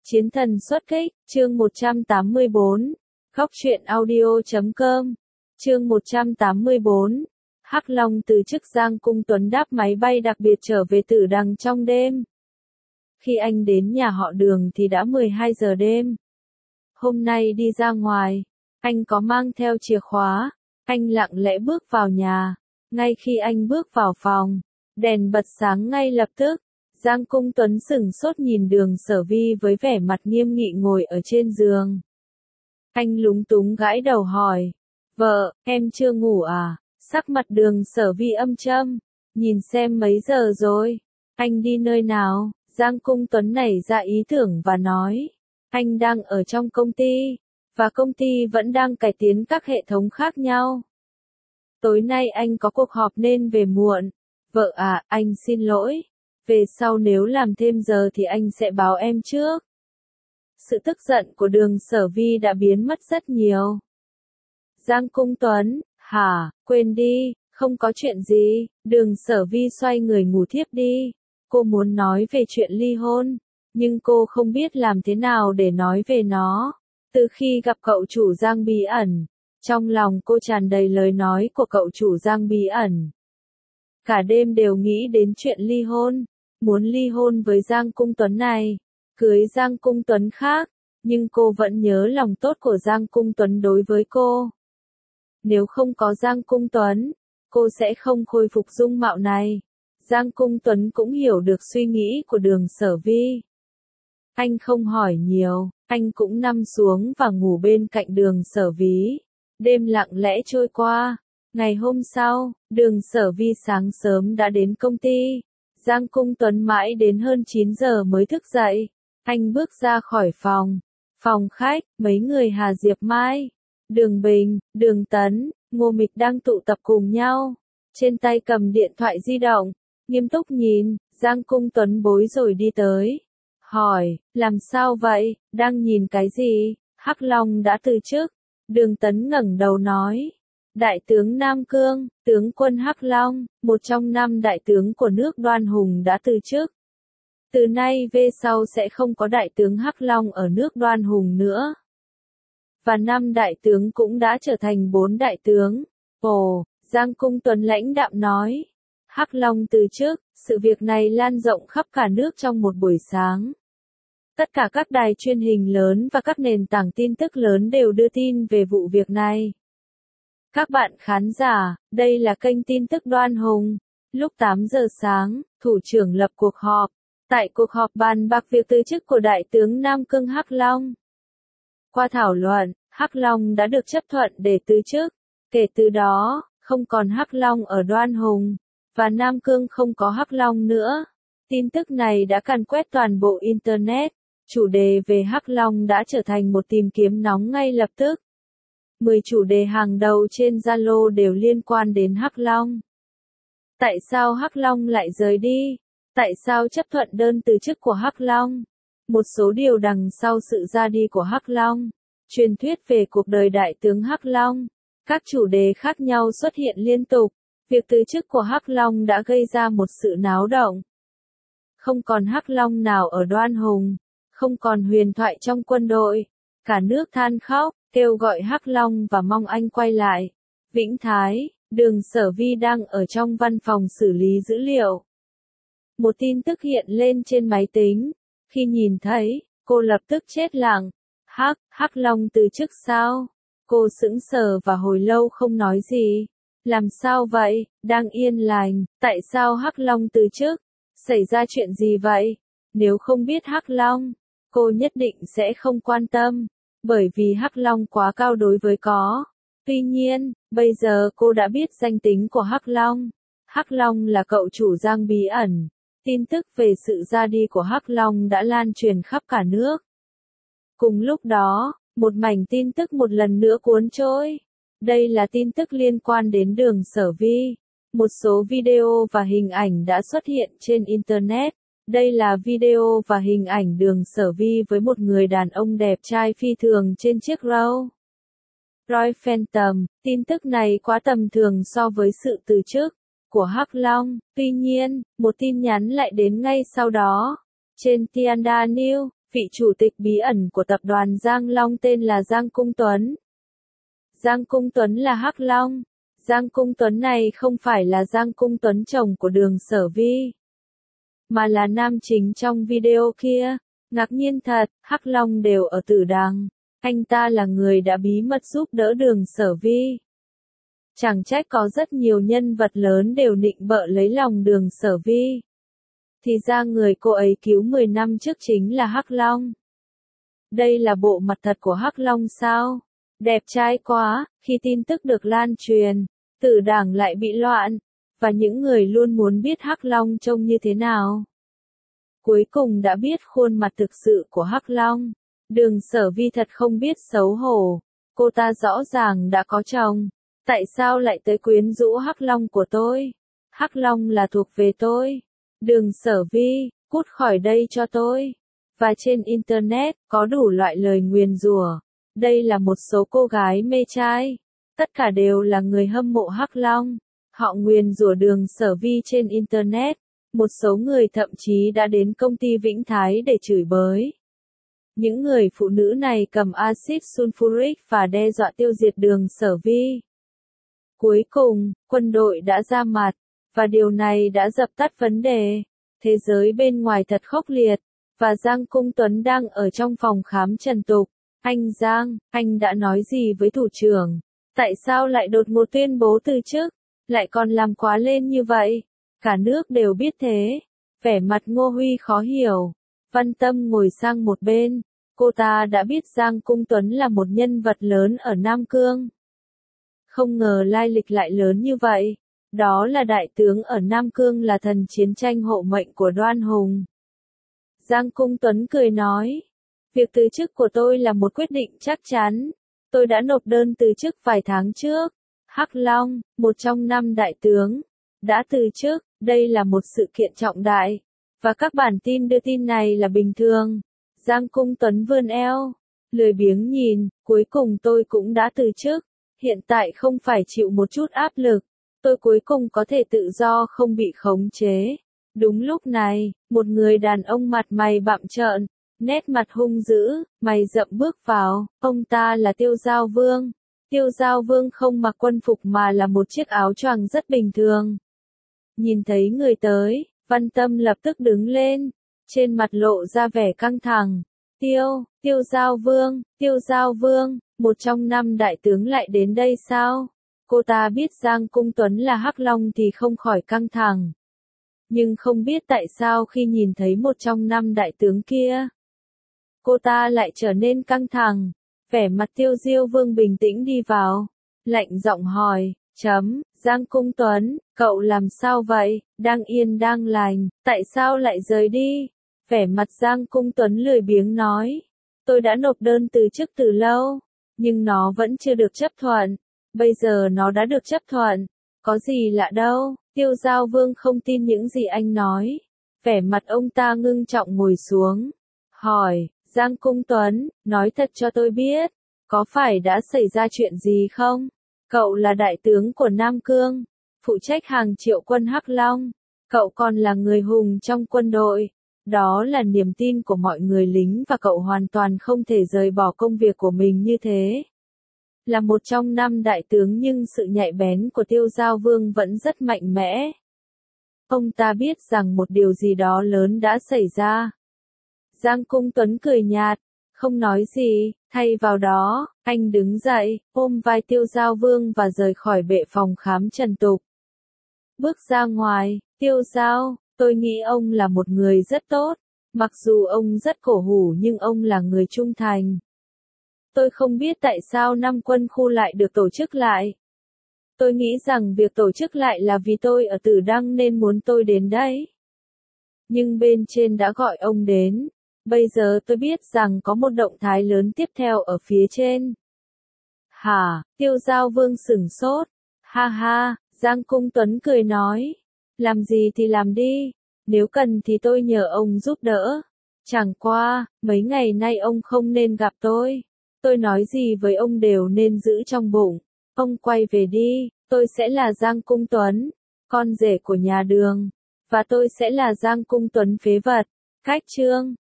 Chiến thần xuất kích, chương 184, Góc truyện audio.com, chương 184, Hắc Long từ chức. Giang Cung Tuấn đáp máy bay đặc biệt trở về Tử Đằng trong đêm. Khi anh đến nhà họ Đường thì đã 12 giờ đêm. Hôm nay đi ra ngoài, anh có mang theo chìa khóa, anh lặng lẽ bước vào nhà. Ngay khi anh bước vào phòng, đèn bật sáng ngay lập tức. Giang Cung Tuấn sửng sốt nhìn Đường Sở Vi với vẻ mặt nghiêm nghị ngồi ở trên giường. Anh lúng túng gãi đầu hỏi, vợ, em chưa ngủ à? Sắc mặt Đường Sở Vi âm trầm, nhìn xem mấy giờ rồi, anh đi nơi nào? Giang Cung Tuấn nảy ra ý tưởng và nói, anh đang ở trong công ty, và công ty vẫn đang cải tiến các hệ thống khác nhau. Tối nay anh có cuộc họp nên về muộn. Vợ à, anh xin lỗi. Về sau nếu làm thêm giờ thì anh sẽ báo em trước. Sự tức giận của Đường Sở Vi đã biến mất rất nhiều. Giang Cung Tuấn, hả, quên đi, không có chuyện gì. Đường Sở Vi xoay người ngủ thiếp đi. Cô muốn nói về chuyện ly hôn, nhưng cô không biết làm thế nào để nói về nó. Từ khi gặp cậu chủ Giang Bí Ẩn, trong lòng cô tràn đầy lời nói của cậu chủ Giang Bí Ẩn. Cả đêm đều nghĩ đến chuyện ly hôn, muốn ly hôn với Giang Cung Tuấn này, cưới Giang Cung Tuấn khác, nhưng cô vẫn nhớ lòng tốt của Giang Cung Tuấn đối với cô. Nếu không có Giang Cung Tuấn, cô sẽ không khôi phục dung mạo này. Giang Cung Tuấn cũng hiểu được suy nghĩ của Đường Sở Vi. Anh không hỏi nhiều, anh cũng nằm xuống và ngủ bên cạnh Đường Sở Vi. Đêm lặng lẽ trôi qua. Ngày hôm sau, Đường Sở Vi sáng sớm đã đến công ty. Giang Cung Tuấn mãi đến hơn 9 giờ mới thức dậy. Anh bước ra khỏi phòng. Phòng khách, mấy người Hà Diệp Mai, Đường Bình, Đường Tấn, Ngô Mịch đang tụ tập cùng nhau. Trên tay cầm điện thoại di động, nghiêm túc nhìn. Giang Cung Tuấn bối rồi đi tới. Hỏi, làm sao vậy, đang nhìn cái gì? Hắc Long đã từ chức. Đường Tấn ngẩng đầu nói. Đại tướng Nam Cương, tướng quân Hắc Long, một trong 5 đại tướng của nước Đoan Hùng đã từ chức. Từ nay về sau sẽ không có đại tướng Hắc Long ở nước Đoan Hùng nữa. Và 5 đại tướng cũng đã trở thành 4 đại tướng. Ồ, Giang Cung Tuấn lãnh đạm nói. Hắc Long từ chức, sự việc này lan rộng khắp cả nước trong một buổi sáng. Tất cả các đài truyền hình lớn và các nền tảng tin tức lớn đều đưa tin về vụ việc này. Các bạn khán giả, đây là kênh tin tức Đoan Hùng. Lúc 8 giờ sáng, thủ trưởng lập cuộc họp. Tại cuộc họp bàn bạc việc từ chức của đại tướng Nam Cương Hắc Long. Qua thảo luận, Hắc Long đã được chấp thuận để từ chức. Kể từ đó, không còn Hắc Long ở Đoan Hùng, và Nam Cương không có Hắc Long nữa. Tin tức này đã càn quét toàn bộ Internet. Chủ đề về Hắc Long đã trở thành một tìm kiếm nóng ngay lập tức. 10 chủ đề hàng đầu trên Zalo đều liên quan đến Hắc Long. Tại sao Hắc Long lại rời đi? Tại sao chấp thuận đơn từ chức của Hắc Long? Một số điều đằng sau sự ra đi của Hắc Long. Truyền thuyết về cuộc đời đại tướng Hắc Long. Các chủ đề khác nhau xuất hiện liên tục. Việc từ chức của Hắc Long đã gây ra một sự náo động. Không còn Hắc Long nào ở Đoan Hùng. Không còn huyền thoại trong quân đội. Cả nước than khóc, kêu gọi Hắc Long và mong anh quay lại. Vĩnh Thái, Đường Sở Vi đang ở trong văn phòng xử lý dữ liệu. Một tin tức hiện lên trên máy tính. Khi nhìn thấy, cô lập tức chết lặng. Hắc Long từ chức sao? Cô sững sờ và hồi lâu không nói gì. Làm sao vậy? Đang yên lành, tại sao Hắc Long từ chức? Xảy ra chuyện gì vậy? Nếu không biết Hắc Long, cô nhất định sẽ không quan tâm, bởi vì Hắc Long quá cao đối với có. Tuy nhiên, bây giờ cô đã biết danh tính của Hắc Long. Hắc Long là cậu chủ Giang Bí Ẩn. Tin tức về sự ra đi của Hắc Long đã lan truyền khắp cả nước. Cùng lúc đó, một mảnh tin tức một lần nữa cuốn trôi. Đây là tin tức liên quan đến Đường Sở Vi. Một số video và hình ảnh đã xuất hiện trên Internet. Đây là video và hình ảnh Đường Sở Vi với một người đàn ông đẹp trai phi thường trên chiếc Rolls Royce Phantom. Tin tức này quá tầm thường so với sự từ chức của Hắc Long. Tuy nhiên, một tin nhắn lại đến ngay sau đó. Trên Tianda News, vị chủ tịch bí ẩn của tập đoàn Giang Long tên là Giang Cung Tuấn. Giang Cung Tuấn là Hắc Long. Giang Cung Tuấn này không phải là Giang Cung Tuấn chồng của Đường Sở Vi, mà là nam chính trong video kia. Ngạc nhiên thật, Hắc Long đều ở Tử Đằng. Anh ta là người đã bí mật giúp đỡ Đường Sở Vi. Chẳng trách có rất nhiều nhân vật lớn đều nịnh bợ lấy lòng Đường Sở Vi. Thì ra người cô ấy cứu 10 năm trước chính là Hắc Long. Đây là bộ mặt thật của Hắc Long sao? Đẹp trai quá, khi tin tức được lan truyền, Tử Đằng lại bị loạn, và những người luôn muốn biết Hắc Long trông như thế nào. Cuối cùng đã biết khuôn mặt thực sự của Hắc Long. Đường Sở Vi thật không biết xấu hổ, cô ta rõ ràng đã có chồng, tại sao lại tới quyến rũ Hắc Long của tôi? Hắc Long là thuộc về tôi. Đường Sở Vi, cút khỏi đây cho tôi. Và trên Internet, có đủ loại lời nguyền rủa. Đây là một số cô gái mê trai. Tất cả đều là người hâm mộ Hắc Long. Họ nguyền rủa Đường Sở Vi trên Internet. Một số người thậm chí đã đến công ty Vĩnh Thái để chửi bới. Những người phụ nữ này cầm axit sulfuric và đe dọa tiêu diệt Đường Sở Vi. Cuối cùng, quân đội đã ra mặt, và điều này đã dập tắt vấn đề. Thế giới bên ngoài thật khốc liệt, và Giang Cung Tuấn đang ở trong phòng khám trần tục. Anh Giang, anh đã nói gì với thủ trưởng? Tại sao lại đột ngột tuyên bố từ chức? Lại còn làm quá lên như vậy? Cả nước đều biết thế. Vẻ mặt Ngô Huy khó hiểu. Văn Tâm ngồi sang một bên. Cô ta đã biết Giang Cung Tuấn là một nhân vật lớn ở Nam Cương. Không ngờ lai lịch lại lớn như vậy. Đó là đại tướng ở Nam Cương, là thần chiến tranh hộ mệnh của Đoan Hùng. Giang Cung Tuấn cười nói. Việc từ chức của tôi là một quyết định chắc chắn. Tôi đã nộp đơn từ chức vài tháng trước. Hắc Long, một trong 5 đại tướng, đã từ chức. Đây là một sự kiện trọng đại. Và các bản tin đưa tin này là bình thường. Giang Cung Tuấn vươn eo, lười biếng nhìn, cuối cùng tôi cũng đã từ chức. Hiện tại không phải chịu một chút áp lực. Tôi cuối cùng có thể tự do không bị khống chế. Đúng lúc này, một người đàn ông mặt mày bặm trợn, nét mặt hung dữ, mày rậm bước vào. Ông ta là Tiêu Giao Vương. Tiêu Giao Vương không mặc quân phục mà là một chiếc áo choàng rất bình thường. Nhìn thấy người tới, Văn Tâm lập tức đứng lên, trên mặt lộ ra vẻ căng thẳng. Tiêu Giao Vương, một trong 5 đại tướng lại đến đây sao? Cô ta biết Giang Cung Tuấn là Hắc Long thì không khỏi căng thẳng. Nhưng không biết tại sao khi nhìn thấy một trong 5 đại tướng kia, cô ta lại trở nên căng thẳng. Vẻ mặt Tiêu Diêu Vương bình tĩnh đi vào, lạnh giọng hỏi, Giang Cung Tuấn, cậu làm sao vậy? Đang yên đang lành, tại sao lại rời đi? Vẻ mặt Giang Cung Tuấn lười biếng nói, tôi đã nộp đơn từ chức từ lâu, nhưng nó vẫn chưa được chấp thuận. Bây giờ nó đã được chấp thuận, có gì lạ đâu. Tiêu Giao Vương không tin những gì anh nói. Vẻ mặt ông ta ngưng trọng ngồi xuống, hỏi, Giang Cung Tuấn, nói thật cho tôi biết, có phải đã xảy ra chuyện gì không? Cậu là đại tướng của Nam Cương, phụ trách hàng triệu quân Hắc Long. Cậu còn là người hùng trong quân đội. Đó là niềm tin của mọi người lính và cậu hoàn toàn không thể rời bỏ công việc của mình như thế. Là một trong 5 đại tướng nhưng sự nhạy bén của Tiêu Giao Vương vẫn rất mạnh mẽ. Ông ta biết rằng một điều gì đó lớn đã xảy ra. Giang Cung Tuấn cười nhạt, không nói gì, thay vào đó, anh đứng dậy, ôm vai Tiêu Giao Vương và rời khỏi bệ phòng khám trần tục. Bước ra ngoài, Tiêu Giao, tôi nghĩ ông là một người rất tốt, mặc dù ông rất cổ hủ nhưng ông là người trung thành. Tôi không biết tại sao 5 quân khu lại được tổ chức lại. Tôi nghĩ rằng việc tổ chức lại là vì tôi ở Tử Đăng nên muốn tôi đến đấy. Nhưng bên trên đã gọi ông đến. Bây giờ tôi biết rằng có một động thái lớn tiếp theo ở phía trên. Hả? Tiêu Giao Vương sửng sốt. Ha ha, Giang Cung Tuấn cười nói. Làm gì thì làm đi. Nếu cần thì tôi nhờ ông giúp đỡ. Chẳng qua, mấy ngày nay ông không nên gặp tôi. Tôi nói gì với ông đều nên giữ trong bụng. Ông quay về đi, tôi sẽ là Giang Cung Tuấn, con rể của nhà Đường. Và tôi sẽ là Giang Cung Tuấn phế vật. Cách chương